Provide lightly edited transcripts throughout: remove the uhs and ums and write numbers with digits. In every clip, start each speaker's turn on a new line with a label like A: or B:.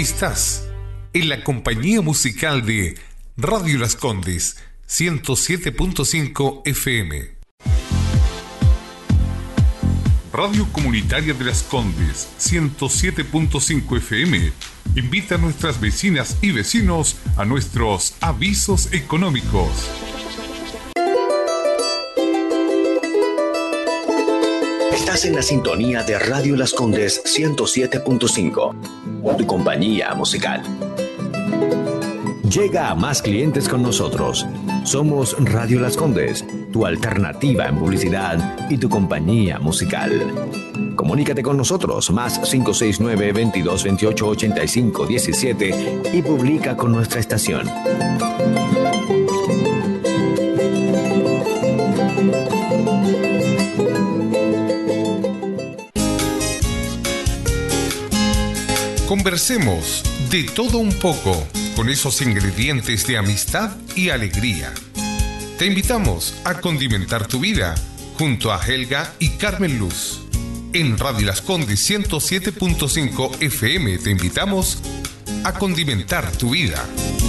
A: Estás en la compañía musical de Radio Las Condes 107.5 FM. Radio Comunitaria de Las Condes 107.5 FM invita a nuestras vecinas y vecinos a nuestros avisos económicos.
B: Estás en la sintonía de Radio Las Condes 107.5, tu compañía musical. Llega a más clientes con nosotros. Somos Radio Las Condes, tu alternativa en publicidad y tu compañía musical. Comunícate con nosotros, más 569-2228-8517 y publica con nuestra estación.
A: Conversemos de todo un poco con esos ingredientes de amistad y alegría. Te invitamos a condimentar tu vida junto a Helga y Carmen Luz. En Radio Las Condes 107.5 FM te invitamos a condimentar tu vida.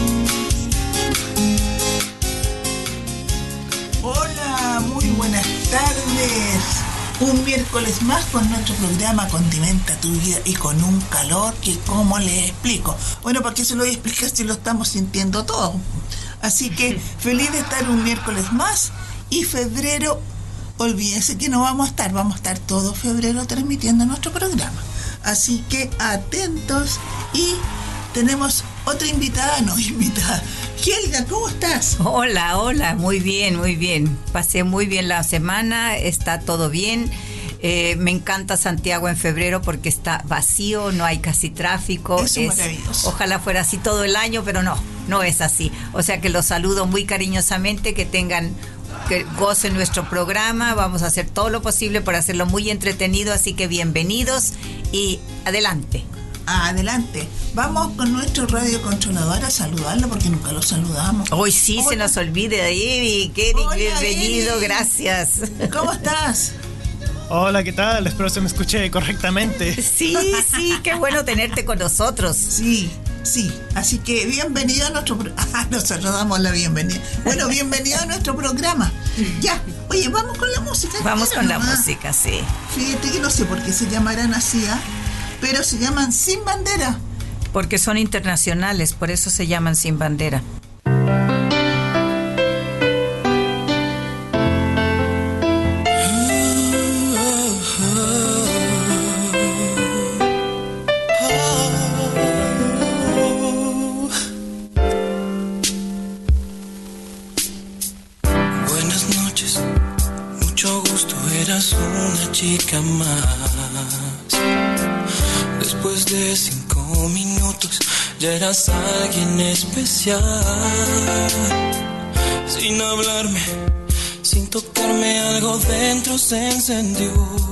C: Hola, muy buenas tardes. Un miércoles más con nuestro programa Condimenta tu vida y con un calor que, ¿cómo les explico? Bueno, ¿para qué se lo voy a explicar si lo estamos sintiendo todo? Así que feliz de estar un miércoles más y febrero, olvídense que no vamos a estar todo febrero transmitiendo nuestro programa. Así que atentos y tenemos otra invitada. Helga, ¿cómo estás?
D: Hola, muy bien. Pasé muy bien la semana, está todo bien. Me encanta Santiago en febrero porque está vacío, no hay casi tráfico.
C: Eso es maravilloso.
D: Ojalá fuera así todo el año, pero no es así. O sea que los saludo muy cariñosamente, que gocen nuestro programa. Vamos a hacer todo lo posible para hacerlo muy entretenido, así que bienvenidos y adelante.
C: Adelante. Vamos con nuestro radiocontrolador a saludarlo porque nunca lo saludamos.
D: Hoy sí. Hola. Se nos olvide, Eric, bienvenido, Eric. Gracias.
C: ¿Cómo estás?
E: Hola, ¿qué tal? Espero se me escuche correctamente.
D: Sí, qué bueno tenerte con nosotros.
C: Sí. Así que bienvenido a nuestro nosotros damos la bienvenida. Bueno, bienvenido a nuestro programa. Ya, oye, vamos con la música.
D: Vamos con la música, sí.
C: Fíjate que no sé por qué se llamarán así, pero se llaman Sin Bandera.
D: Porque son internacionales, por eso se llaman Sin Bandera.
F: Buenas noches, mucho gusto, eras una chica más. Después de 5 minutos ya eras alguien especial. Sin hablarme, sin tocarme, algo dentro se encendió.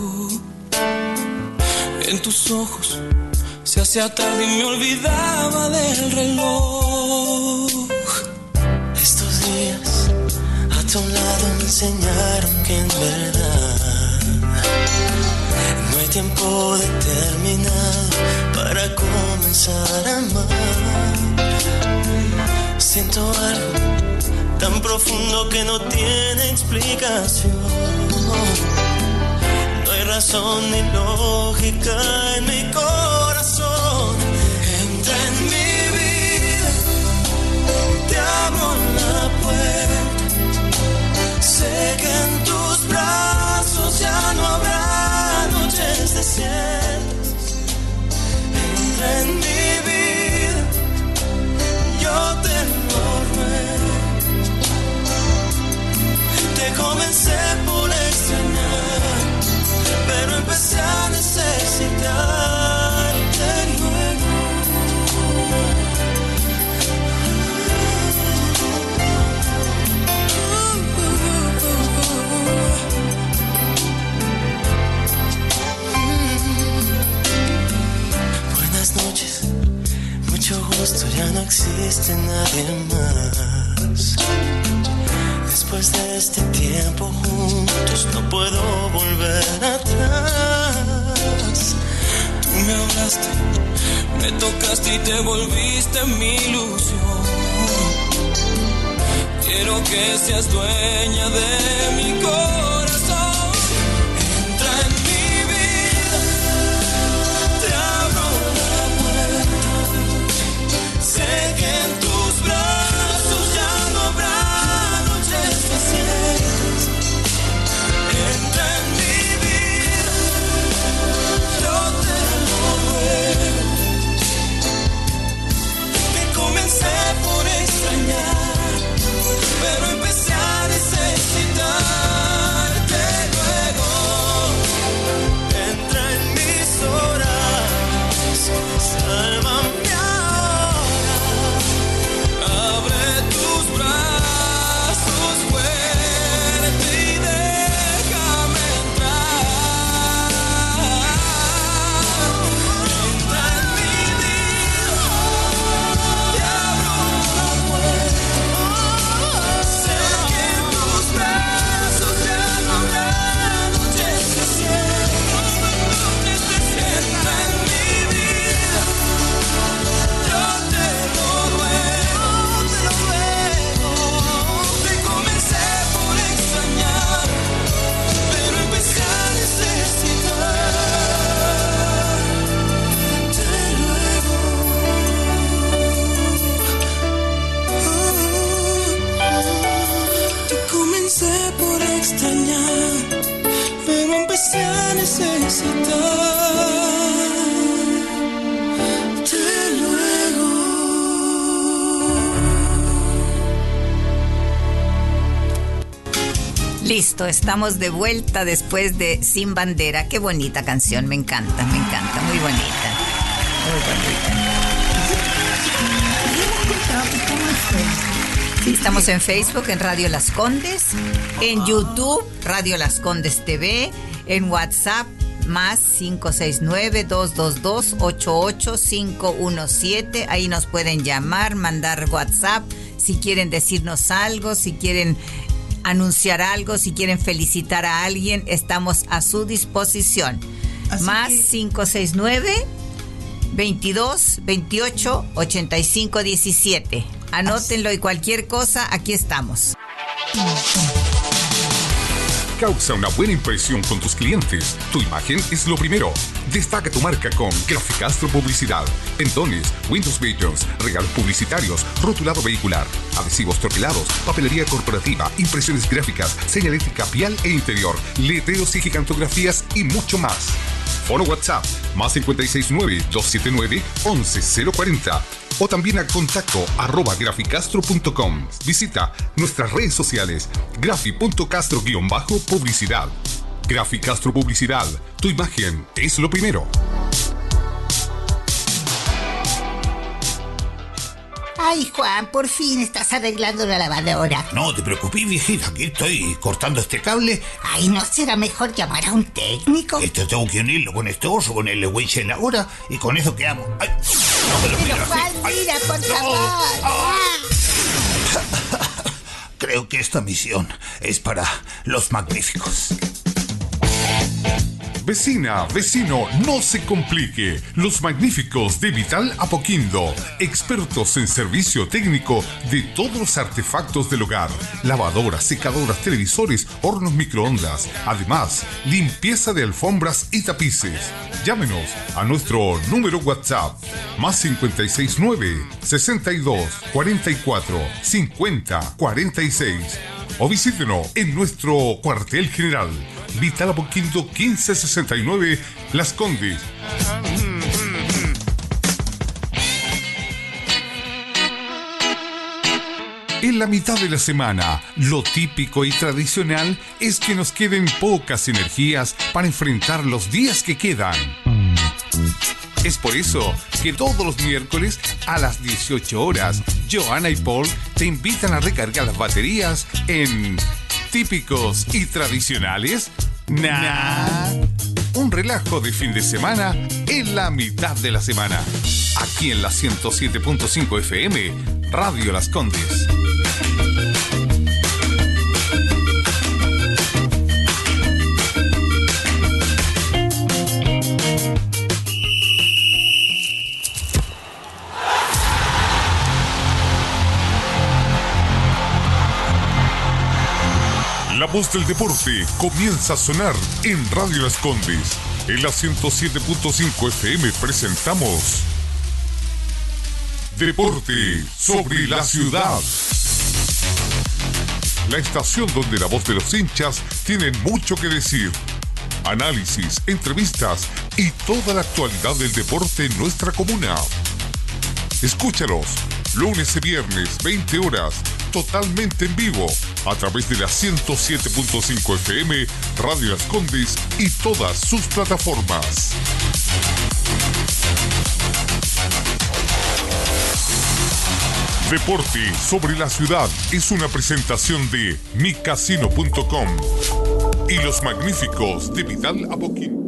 F: En tus ojos se hacía tarde y me olvidaba del reloj. Estos días a tu lado me enseñaron que en verdad no hay tiempo determinado para comenzar a amar. Siento algo tan profundo que no tiene explicación. No hay razón ni lógica en mi corazón. Entra en mi vida, te abro la puerta. Sé que en tus brazos ya no habrá noches desiertas. Entra en mi vida, yo te lo ruego. Te comencé por extrañar, pero empecé a necesitarte luego. Buenas noches, mucho gusto, ya no existe nadie más. Después de este tiempo juntos no puedo volver atrás. Tú me hablaste, me Me tocaste y te volviste mi ilusión. Quiero que seas dueña de mi corazón. Entra en mi vida, te abro la puerta. Sé que en tus brazos ya no habrá noches desiertas. Entra en mi vida, yo te lo ruego. Que comencé por extrañar, pero empecé a necesitarte luego. Entra en mis horas, sálvame ahora. Abre tus brazos fuerte y déjame entrar. Entra en mi vida, te abro la puerta. Sé que en tus brazos ya no habrá noches desiertas. Entra en mi vida, yo te lo ruego. Te comencé por extrañar, pero empecé a necesitarte luego. Te comencé por extrañar, pero empecé a necesitarte luego.
D: Listo, estamos de vuelta después de Sin Bandera. Qué bonita canción, me encanta, muy bonita. Muy bonita. Sí, estamos en Facebook, en Radio Las Condes, en YouTube, Radio Las Condes TV, en WhatsApp, más 569-222-88517. Ahí nos pueden llamar, mandar WhatsApp, si quieren decirnos algo, si quieren anunciar algo, si quieren felicitar a alguien, estamos a su disposición.
C: Así
D: Más
C: que-
D: 569-22-28-8517. Anótenlo y cualquier cosa, aquí estamos.
A: Causa una buena impresión con tus clientes. Tu imagen es lo primero. Destaca tu marca con Graficastro Publicidad. Pentones, Windows Visions, regalos publicitarios, rotulado vehicular, adhesivos torpelados, papelería corporativa, impresiones gráficas, señalética vial e interior, letreros y gigantografías y mucho más. Foro WhatsApp, más 569-279-11040. O también a contacto @graficastro.com. Visita nuestras redes sociales, grafi.castro_publicidad. Graficastro Publicidad, tu imagen es lo primero.
G: Ay, Juan, por fin estás arreglando la lavadora.
H: No te preocupes, viejita, aquí estoy cortando este cable.
G: Ay, ¿no será mejor llamar a un técnico?
H: Esto tengo que unirlo con este oso, con el winch en la hora, y con eso quedamos. Ay, no me lo
G: Pero
H: miras,
G: Juan,
H: Ay,
G: mira, por
H: no.
G: favor.
H: Creo que esta misión es para los magníficos.
A: Vecina, vecino, no se complique. Los magníficos de Vital Apoquindo, expertos en servicio técnico de todos los artefactos del hogar, lavadoras, secadoras, televisores, hornos microondas, además, limpieza de alfombras y tapices. Llámenos a nuestro número WhatsApp, más 569-62-44-50-46. O visítenos en nuestro cuartel general, Vital Apoquindo 1569, Las Condes. En la mitad de la semana, lo típico y tradicional es que nos queden pocas energías para enfrentar los días que quedan. Es por eso que todos los miércoles a las 18 horas, Joana y Paul te invitan a recargar las baterías en Típicos y Tradicionales. Un relajo de fin de semana en la mitad de la semana. Aquí en la 107.5 FM, Radio Las Condes. voz del deporte comienza a sonar en Radio Las Condes. En la 107.5 FM presentamos Deporte sobre la Ciudad. La estación donde la voz de los hinchas tiene mucho que decir. Análisis, entrevistas y toda la actualidad del deporte en nuestra comuna. Escúchalos lunes y viernes, 20 horas, totalmente en vivo, a través de la 107.5 FM, Radio Las Condes y todas sus plataformas. Deporte sobre la Ciudad es una presentación de micasino.com y los magníficos de Vidal Aboquín.